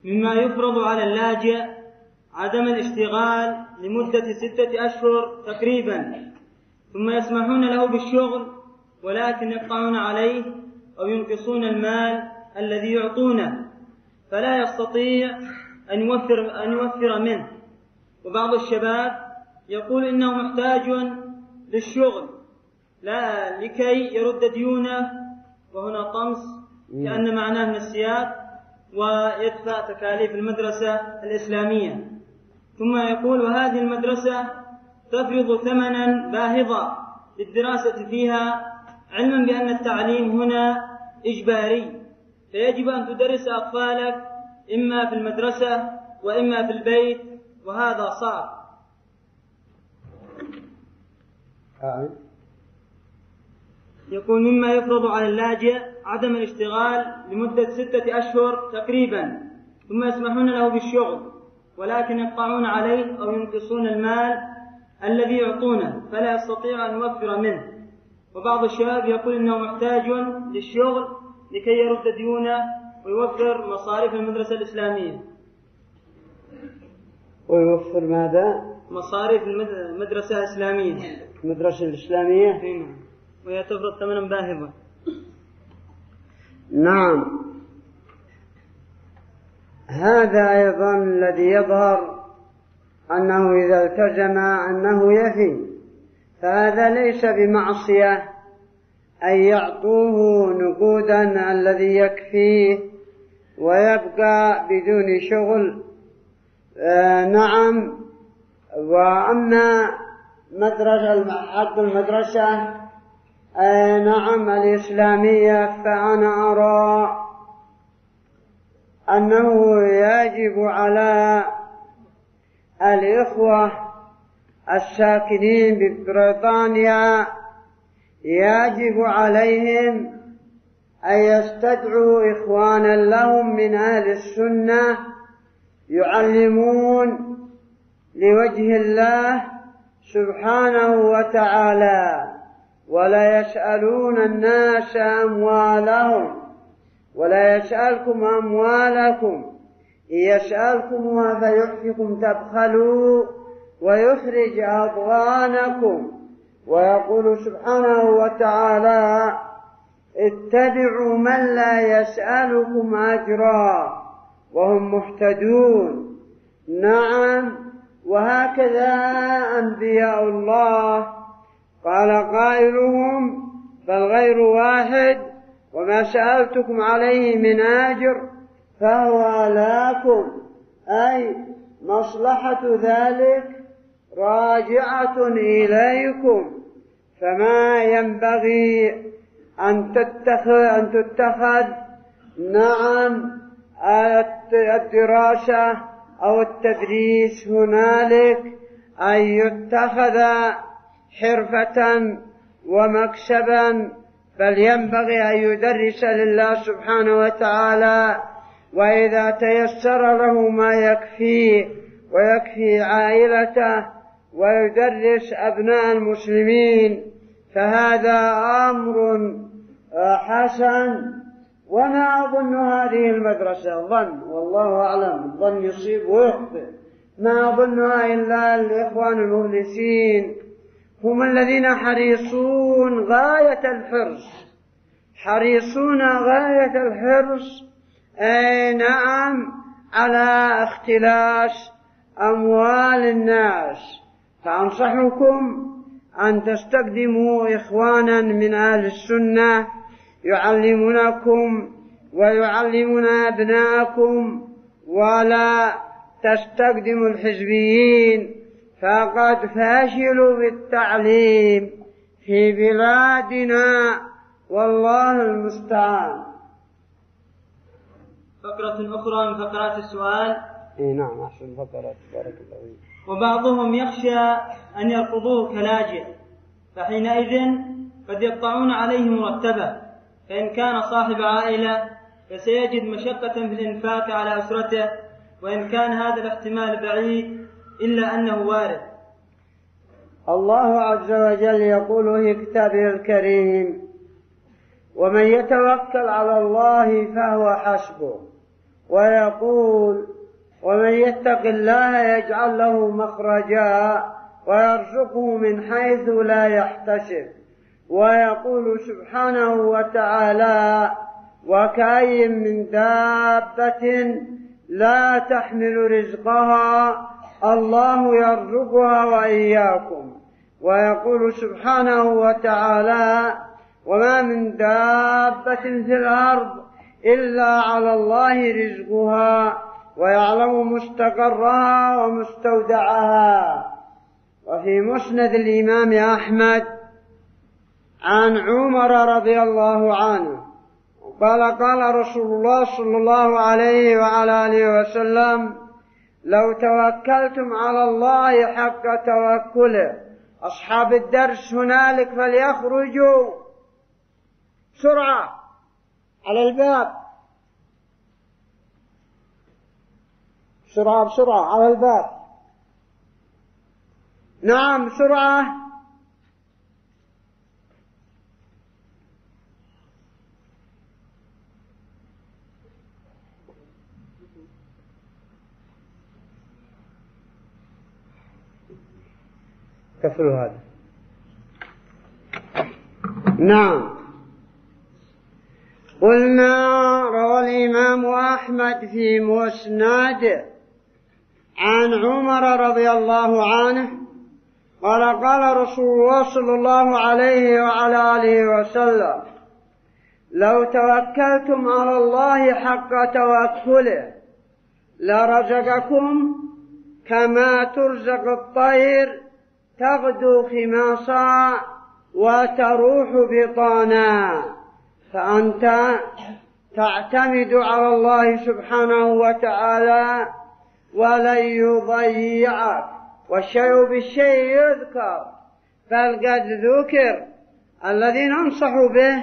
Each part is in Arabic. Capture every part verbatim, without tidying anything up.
مما يفرض على اللاجئ عدم الاشتغال لمدة ستة أشهر تقريبا، ثم يسمحون له بالشغل ولكن يقطعون عليه أو ينقصون المال الذي يعطونه، فلا يستطيع أن يوفر, أن يوفر منه. وبعض الشباب يقول إنه محتاج للشغل لا لكي يرد ديونه، وهنا طمس كأن معناه من السياق، ويدفع تكاليف المدرسة الإسلامية. ثم يقول وهذه المدرسة تفرض ثمنا باهظا للدراسة فيها، علما بأن التعليم هنا إجباري، فيجب أن تدرس أطفالك إما في المدرسة وإما في البيت، وهذا صعب. يقول مما يفرض على اللاجئ عدم الاشتغال لمدة ستة أشهر تقريبا، ثم يسمحون له بالشغل ولكن يقطعون عليه أو ينقصون المال الذي يعطونه، فلا يستطيع أن يوفر منه. وبعض الشباب يقول إنه محتاج للشغل لكي يرد ديونه ويوفر مصاريف المدرسة الإسلامية. ويوفر ماذا؟ مصاريف المدرسة الإسلامية. المدرسة الإسلامية؟ نعم، وهي تفرض ثمنا باهظا. نعم، هذا أيضا الذي يظهر أنه إذا التزم أنه يفي، فهذا ليس بمعصية أن يعطوه نقودا الذي يكفيه ويبقى بدون شغل. آه نعم. وأما مدرسة حق المدرسة آه نعم الإسلامية، فأنا أرى أنه يجب على الإخوة الساكنين ببريطانيا يجب عليهم أن يستدعوا إخوانا لهم من أهل السنة يعلمون لوجه الله سبحانه وتعالى، ولا يسألون الناس أموالهم، ولا يسألكم أموالكم، إن يسألكمها فيحفكم تبخلوا ويخرج أضغانكم. ويقول سبحانه وتعالى اتبعوا من لا يسألكم أجرا وهم مهتدون. نعم، وهكذا أنبياء الله قال قائلهم بل غير واحد وما سألتكم عليه من أجر فهو لكم، أي مصلحة ذلك راجعة إليكم، فما ينبغي أن تتخذ, أن تتخذ نعم الدراسة أو التدريس هنالك أن يتخذ حرفة ومكسبا، بل ينبغي أن يدرس لله سبحانه وتعالى، وإذا تيسر له ما يكفيه ويكفي عائلته ويدرس أبناء المسلمين فهذا أمر حسن. وما أظن هذه المدرسة ظن، والله أعلم، الظن يصيب ويخطئ، ما أظنها إلا الإخوان المخلصين هم الذين حريصون غاية الحرص، حريصون غاية الحرص أي نعم على اختلاس أموال الناس. فأنصحكم أن تستخدموا إخوانا من أهل السنة يعلمونكم ويعلمون أبناءكم، ولا تستخدموا الحزبيين، فقد فاشلوا بالتعليم في بلادنا والله المستعان. فقرة أخرى من فقرات السؤال. إيه نعم، أحسن فقرات، بارك الله فيك. وبعضهم يخشى أن يرفضوه كلاجئ، فحينئذ قد يقطعون عليه مرتبه، فإن كان صاحب عائلة فسيجد مشقة في الإنفاق على أسرته، وإن كان هذا الاحتمال بعيد إلا أنه وارد. الله عز وجل يقول في كتابه الكريم ومن يتوكل على الله فهو حسبه ويقول: ومن يتق الله يجعل له مخرجا ويرزقه من حيث لا يحتسب. ويقول سبحانه وتعالى: وكأي من دابة لا تحمل رزقها الله يرزقها وإياكم. ويقول سبحانه وتعالى: وما من دابة في الأرض إلا على الله رزقها ويعلم مستقرها ومستودعها. وفي مسند الإمام أحمد عن عمر رضي الله عنه قال: قال رسول الله صلى الله عليه وعلى آله وسلم: لو توكلتم على الله حق توكله. أصحاب الدرس هنالك فليخرجوا بسرعة على الباب، بسرعة بسرعة على الباب. نعم بسرعة. كفلوا هذا. نعم. قلنا روى الإمام أحمد في مسنده عن عمر رضي الله عنه قال: قال رسول الله صلى الله عليه وعلى آله وسلم: لو توكلتم على الله حق توكله لرزقكم كما ترزق الطير تغدو خماصا وتروح بطانا. فأنت تعتمد على الله سبحانه وتعالى ولن يضيعك، والشيء بالشيء يذكر، بل قد ذكر. الذي ننصح به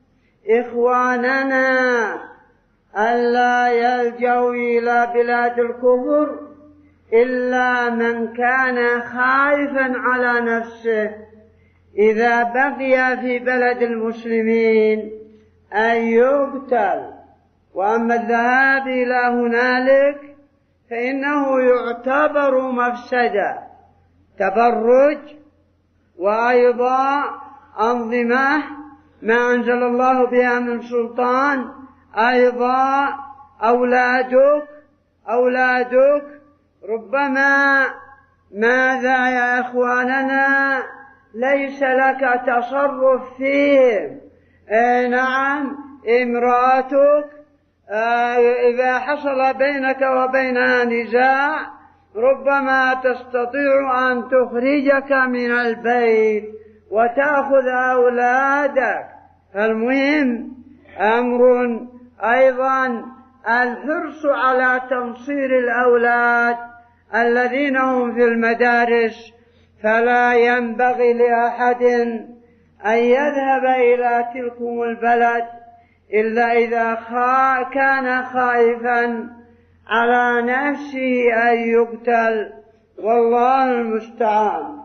إخواننا ألا يلجوا إلى بلاد الكفر إلا من كان خائفا على نفسه إذا بقي في بلد المسلمين أن يقتل. وأما الذهاب إلى هنالك فإنه يعتبر مفسدة، تبرج، وأيضا أنظمة ما أنزل الله بها من سلطان. أيضا أولادك أولادك ربما ماذا يا إخواننا ليس لك تصرف فيهم. آه نعم، امرأتك آه إذا حصل بينك وبينها نزاع ربما تستطيع أن تخرجك من البيت وتأخذ أولادك. فالمهم أمر أيضا الحرص على تنصير الأولاد الذين هم في المدارس. فلا ينبغي لأحد أن يذهب إلى تلكم البلد إلا إذا خا كان خائفا على نفسه أن يقتل، والله المستعان.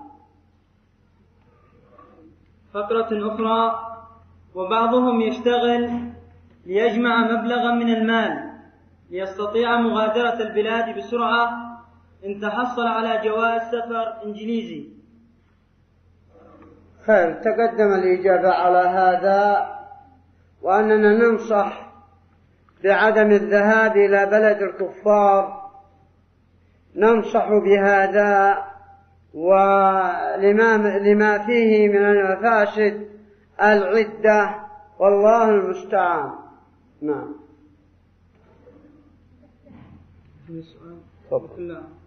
فقرة أخرى: وبعضهم يشتغل ليجمع مبلغا من المال ليستطيع مغادرة البلاد بسرعة إن تحصل على جواز سفر إنجليزي. خير، تقدم الإجابة على هذا، وأننا ننصح بعدم الذهاب إلى بلد الكفار، ننصح بهذا ولما لما فيه من المفاسد العدة، والله المستعان. نعم. تفضل.